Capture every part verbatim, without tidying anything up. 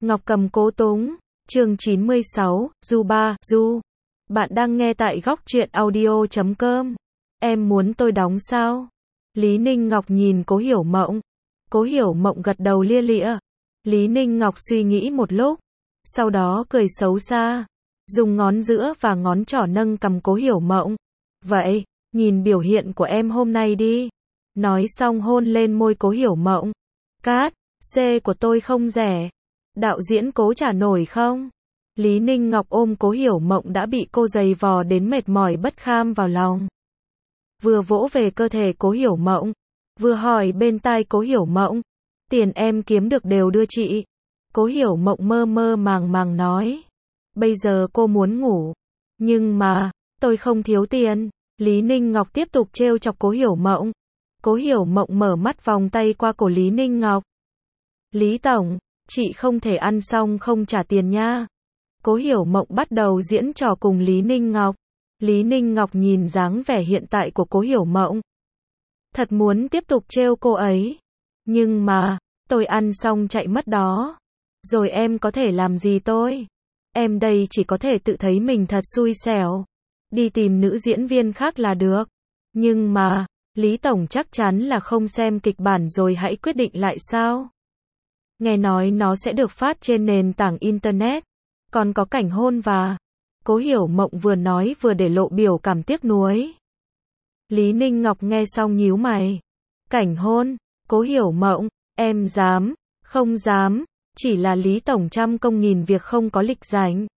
Ngọc Cầm Cố Túng, chương chín mươi sáu, Du Ba, Du. Bạn đang nghe tại góc truyện audio chấm com. Em muốn tôi đóng sao? Lý Ninh Ngọc nhìn Cố Hiểu Mộng. Cố Hiểu Mộng gật đầu lia lịa. Lý Ninh Ngọc suy nghĩ một lúc, sau đó cười xấu xa, dùng ngón giữa và ngón trỏ nâng cầm Cố Hiểu Mộng. Vậy, nhìn biểu hiện của em hôm nay đi. Nói xong hôn lên môi Cố Hiểu Mộng. Cát, C của tôi không rẻ. Đạo diễn Cố trả nổi không? Lý Ninh Ngọc ôm Cố Hiểu Mộng đã bị cô giày vò đến mệt mỏi bất kham vào lòng. Vừa vỗ về cơ thể Cố Hiểu Mộng, vừa hỏi bên tai Cố Hiểu Mộng. Tiền em kiếm được đều đưa chị. Cố Hiểu Mộng mơ mơ màng màng nói. Bây giờ cô muốn ngủ. Nhưng mà, tôi không thiếu tiền. Lý Ninh Ngọc tiếp tục trêu chọc Cố Hiểu Mộng. Cố Hiểu Mộng mở mắt vòng tay qua cổ Lý Ninh Ngọc. Lý Tổng, chị không thể ăn xong không trả tiền nha. Cố Hiểu Mộng bắt đầu diễn trò cùng Lý Ninh Ngọc. Lý Ninh Ngọc nhìn dáng vẻ hiện tại của Cố Hiểu Mộng. Thật muốn tiếp tục trêu cô ấy. Nhưng mà, tôi ăn xong chạy mất đó. Rồi em có thể làm gì tôi? Em đây chỉ có thể tự thấy mình thật xui xẻo. Đi tìm nữ diễn viên khác là được. Nhưng mà, Lý Tổng chắc chắn là không xem kịch bản rồi hãy quyết định lại sao? Nghe nói nó sẽ được phát trên nền tảng Internet. Còn có cảnh hôn và... Cố Hiểu Mộng vừa nói vừa để lộ biểu cảm tiếc nuối. Lý Ninh Ngọc nghe xong nhíu mày. Cảnh hôn? Cố Hiểu Mộng, em dám, không dám, chỉ là Lý Tổng trăm công nghìn việc không có lịch rảnh.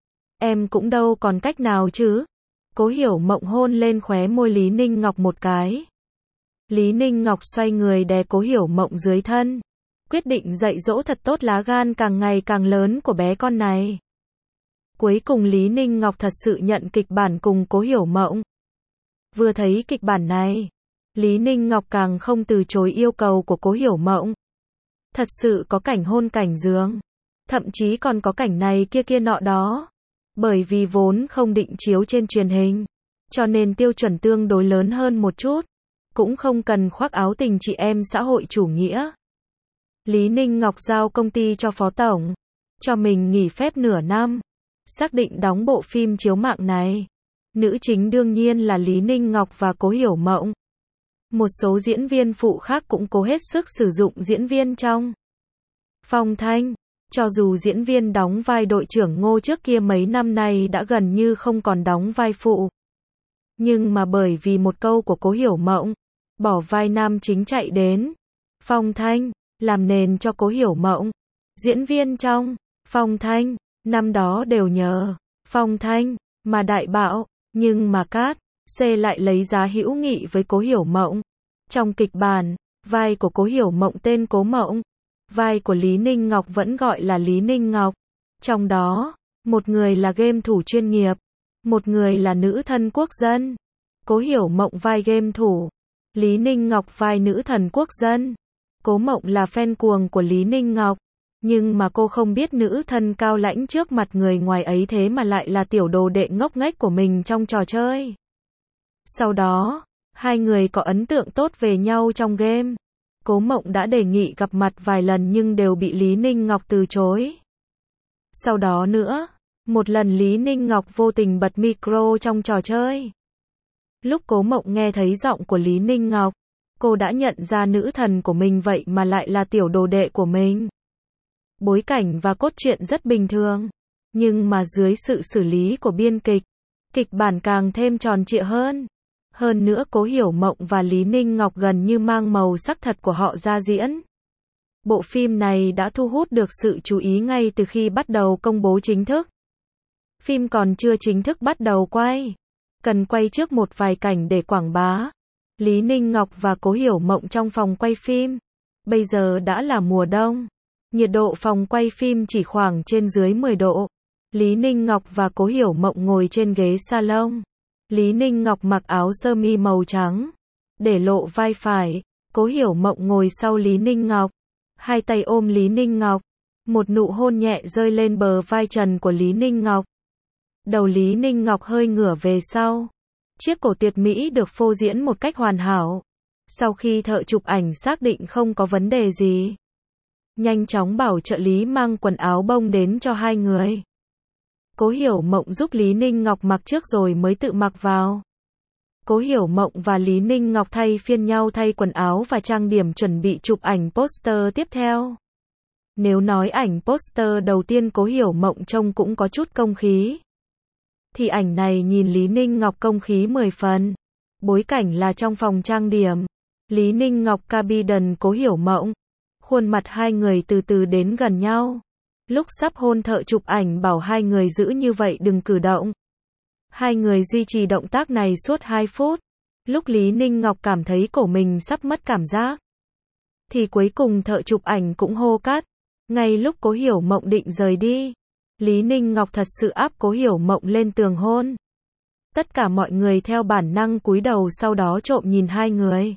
Em cũng đâu còn cách nào chứ. Cố Hiểu Mộng hôn lên khóe môi Lý Ninh Ngọc một cái. Lý Ninh Ngọc xoay người đè Cố Hiểu Mộng dưới thân. Quyết định dạy dỗ thật tốt lá gan càng ngày càng lớn của bé con này. Cuối cùng Lý Ninh Ngọc thật sự nhận kịch bản cùng Cố Hiểu Mộng. Vừa thấy kịch bản này, Lý Ninh Ngọc càng không từ chối yêu cầu của Cố Hiểu Mộng. Thật sự có cảnh hôn cảnh giường. Thậm chí còn có cảnh này kia kia nọ đó. Bởi vì vốn không định chiếu trên truyền hình, cho nên tiêu chuẩn tương đối lớn hơn một chút. Cũng không cần khoác áo tình chị em xã hội chủ nghĩa. Lý Ninh Ngọc giao công ty cho Phó Tổng, cho mình nghỉ phép nửa năm, xác định đóng bộ phim chiếu mạng này. Nữ chính đương nhiên là Lý Ninh Ngọc và Cố Hiểu Mộng. Một số diễn viên phụ khác cũng cố hết sức sử dụng diễn viên trong Phong Thanh. Cho dù diễn viên đóng vai đội trưởng Ngô trước kia mấy năm nay đã gần như không còn đóng vai phụ. Nhưng mà bởi vì một câu của Cố Hiểu Mộng, bỏ vai nam chính chạy đến Phong Thanh, làm nền cho Cố Hiểu Mộng. Diễn viên trong Phong Thanh, năm đó đều nhờ Phong Thanh mà đại bạo, nhưng mà Cát, C lại lấy giá hữu nghị với Cố Hiểu Mộng. Trong kịch bản, vai của Cố Hiểu Mộng tên Cố Mộng, vai của Lý Ninh Ngọc vẫn gọi là Lý Ninh Ngọc. Trong đó, một người là game thủ chuyên nghiệp, một người là nữ thần quốc dân. Cố Hiểu Mộng vai game thủ, Lý Ninh Ngọc vai nữ thần quốc dân. Cố Mộng là fan cuồng của Lý Ninh Ngọc, nhưng mà cô không biết nữ thần cao lãnh trước mặt người ngoài ấy thế mà lại là tiểu đồ đệ ngốc nghếch của mình trong trò chơi. Sau đó, hai người có ấn tượng tốt về nhau trong game. Cố Mộng đã đề nghị gặp mặt vài lần nhưng đều bị Lý Ninh Ngọc từ chối. Sau đó nữa, một lần Lý Ninh Ngọc vô tình bật micro trong trò chơi. Lúc Cố Mộng nghe thấy giọng của Lý Ninh Ngọc, cô đã nhận ra nữ thần của mình vậy mà lại là tiểu đồ đệ của mình. Bối cảnh và cốt truyện rất bình thường, nhưng mà dưới sự xử lý của biên kịch, kịch bản càng thêm tròn trịa hơn. Hơn nữa Cố Hiểu Mộng và Lý Ninh Ngọc gần như mang màu sắc thật của họ ra diễn. Bộ phim này đã thu hút được sự chú ý ngay từ khi bắt đầu công bố chính thức. Phim còn chưa chính thức bắt đầu quay, cần quay trước một vài cảnh để quảng bá. Lý Ninh Ngọc và Cố Hiểu Mộng trong phòng quay phim. Bây giờ đã là mùa đông. Nhiệt độ phòng quay phim chỉ khoảng trên dưới mười độ. Lý Ninh Ngọc và Cố Hiểu Mộng ngồi trên ghế salon. Lý Ninh Ngọc mặc áo sơ mi màu trắng, để lộ vai phải. Cố Hiểu Mộng ngồi sau Lý Ninh Ngọc, hai tay ôm Lý Ninh Ngọc. Một nụ hôn nhẹ rơi lên bờ vai trần của Lý Ninh Ngọc. Đầu Lý Ninh Ngọc hơi ngửa về sau. Chiếc cổ tuyệt mỹ được phô diễn một cách hoàn hảo. Sau khi thợ chụp ảnh xác định không có vấn đề gì, nhanh chóng bảo trợ lý mang quần áo bông đến cho hai người. Cố Hiểu Mộng giúp Lý Ninh Ngọc mặc trước rồi mới tự mặc vào. Cố Hiểu Mộng và Lý Ninh Ngọc thay phiên nhau thay quần áo và trang điểm chuẩn bị chụp ảnh poster tiếp theo. Nếu nói ảnh poster đầu tiên Cố Hiểu Mộng trông cũng có chút công khí, thì ảnh này nhìn Lý Ninh Ngọc công khí mười phần. Bối cảnh là trong phòng trang điểm. Lý Ninh Ngọc cabiden Cố Hiểu Mộng. Khuôn mặt hai người từ từ đến gần nhau. Lúc sắp hôn thợ chụp ảnh bảo hai người giữ như vậy đừng cử động. Hai người duy trì động tác này suốt hai phút. Lúc Lý Ninh Ngọc cảm thấy cổ mình sắp mất cảm giác, thì cuối cùng thợ chụp ảnh cũng hô cắt. Ngay lúc Cố Hiểu Mộng định rời đi, Lý Ninh Ngọc thật sự áp Cố Hiểu Mộng lên tường hôn. Tất cả mọi người theo bản năng cúi đầu sau đó trộm nhìn hai người.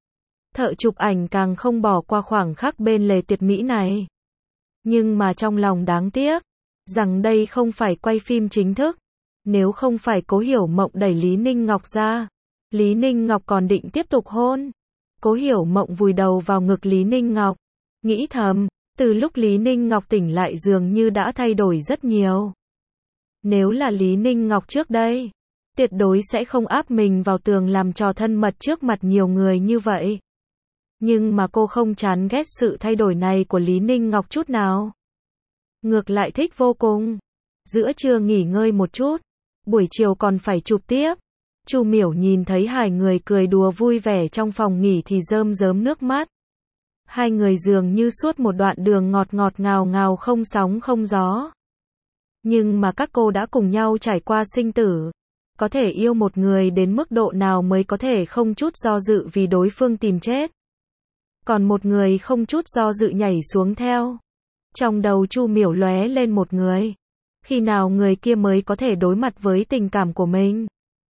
Thợ chụp ảnh càng không bỏ qua khoảng khắc bên lề tuyệt mỹ này. Nhưng mà trong lòng đáng tiếc, rằng đây không phải quay phim chính thức. Nếu không phải Cố Hiểu Mộng đẩy Lý Ninh Ngọc ra, Lý Ninh Ngọc còn định tiếp tục hôn. Cố Hiểu Mộng vùi đầu vào ngực Lý Ninh Ngọc, nghĩ thầm, từ lúc Lý Ninh Ngọc tỉnh lại dường như đã thay đổi rất nhiều. Nếu là Lý Ninh Ngọc trước đây, tuyệt đối sẽ không áp mình vào tường làm trò thân mật trước mặt nhiều người như vậy. Nhưng mà cô không chán ghét sự thay đổi này của Lý Ninh Ngọc chút nào. Ngược lại thích vô cùng. Giữa trưa nghỉ ngơi một chút, buổi chiều còn phải chụp tiếp. Chu Miểu nhìn thấy hai người cười đùa vui vẻ trong phòng nghỉ thì rơm rớm nước mắt. Hai người dường như suốt một đoạn đường ngọt ngọt ngào ngào không sóng không gió. Nhưng mà các cô đã cùng nhau trải qua sinh tử. Có thể yêu một người đến mức độ nào mới có thể không chút do dự vì đối phương tìm chết. Còn một người không chút do dự nhảy xuống theo. Trong đầu Chu Miểu lóe lên một người. Khi nào người kia mới có thể đối mặt với tình cảm của mình?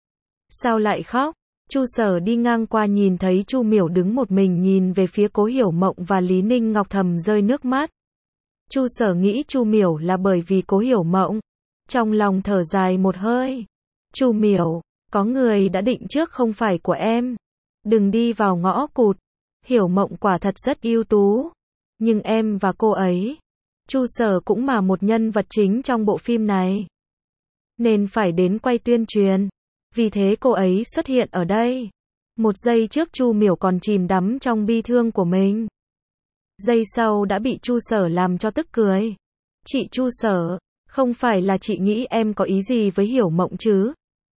Sao lại khóc? Chu Sở đi ngang qua nhìn thấy Chu Miểu đứng một mình nhìn về phía Cố Hiểu Mộng và Lý Ninh Ngọc thầm rơi nước mắt. Chu Sở nghĩ Chu Miểu là bởi vì Cố Hiểu Mộng. Trong lòng thở dài một hơi. Chu Miểu, có người đã định trước không phải của em. Đừng đi vào ngõ cụt. Hiểu Mộng quả thật rất ưu tú. Nhưng em và cô ấy, Chu Sở cũng mà một nhân vật chính trong bộ phim này. Nên phải đến quay tuyên truyền. Vì thế cô ấy xuất hiện ở đây. Một giây trước Chu Miểu còn chìm đắm trong bi thương của mình. Giây sau đã bị Chu Sở làm cho tức cười. Chị Chu Sở, không phải là chị nghĩ em có ý gì với Hiểu Mộng chứ?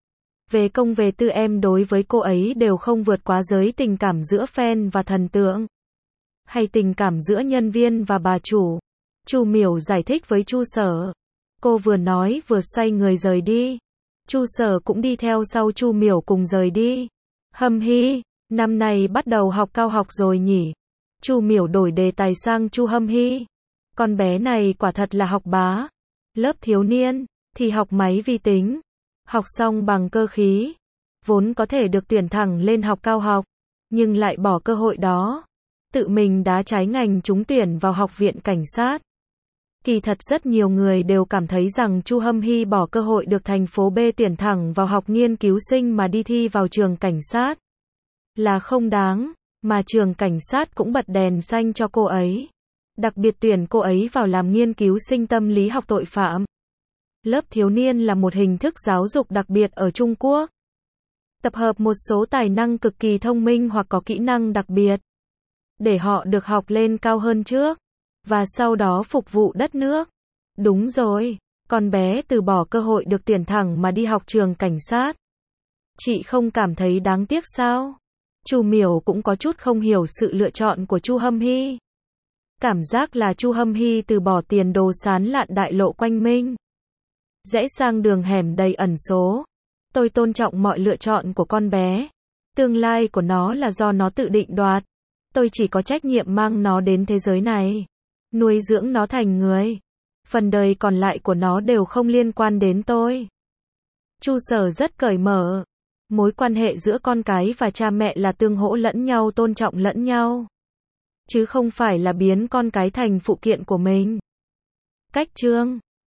Về công về tư em đối với cô ấy đều không vượt quá giới tình cảm giữa fan và thần tượng. Hay tình cảm giữa nhân viên và bà chủ. Chu Miểu giải thích với Chu Sở. Cô vừa nói vừa xoay người rời đi. Chu Sở cũng đi theo sau Chu Miểu cùng rời đi. Hâm Hy, năm nay bắt đầu học cao học rồi nhỉ? Chu Miểu đổi đề tài sang Chu Hâm Hy. Con bé này quả thật là học bá. Lớp thiếu niên, thì học máy vi tính. Học xong bằng cơ khí. Vốn có thể được tuyển thẳng lên học cao học. Nhưng lại bỏ cơ hội đó. Tự mình đá trái ngành trúng tuyển vào học viện cảnh sát. Kỳ thật rất nhiều người đều cảm thấy rằng Chu Hâm Hy bỏ cơ hội được thành phố B tuyển thẳng vào học nghiên cứu sinh mà đi thi vào trường cảnh sát. Là không đáng, mà trường cảnh sát cũng bật đèn xanh cho cô ấy. Đặc biệt tuyển cô ấy vào làm nghiên cứu sinh tâm lý học tội phạm. Lớp thiếu niên là một hình thức giáo dục đặc biệt ở Trung Quốc. Tập hợp một số tài năng cực kỳ thông minh hoặc có kỹ năng đặc biệt. Để họ được học lên cao hơn trước. Và sau đó phục vụ đất nước. Đúng rồi, con bé từ bỏ cơ hội được tuyển thẳng mà đi học trường cảnh sát. Chị không cảm thấy đáng tiếc sao? Chu Miểu cũng có chút không hiểu sự lựa chọn của Chu Hâm Hy. Cảm giác là Chu Hâm Hy từ bỏ tiền đồ sán lạn đại lộ quanh minh. Rẽ sang đường hẻm đầy ẩn số. Tôi tôn trọng mọi lựa chọn của con bé. Tương lai của nó là do nó tự định đoạt. Tôi chỉ có trách nhiệm mang nó đến thế giới này. Nuôi dưỡng nó thành người. Phần đời còn lại của nó đều không liên quan đến tôi. Chu Sở rất cởi mở. Mối quan hệ giữa con cái và cha mẹ là tương hỗ lẫn nhau, tôn trọng lẫn nhau. Chứ không phải là biến con cái thành phụ kiện của mình. Cách chương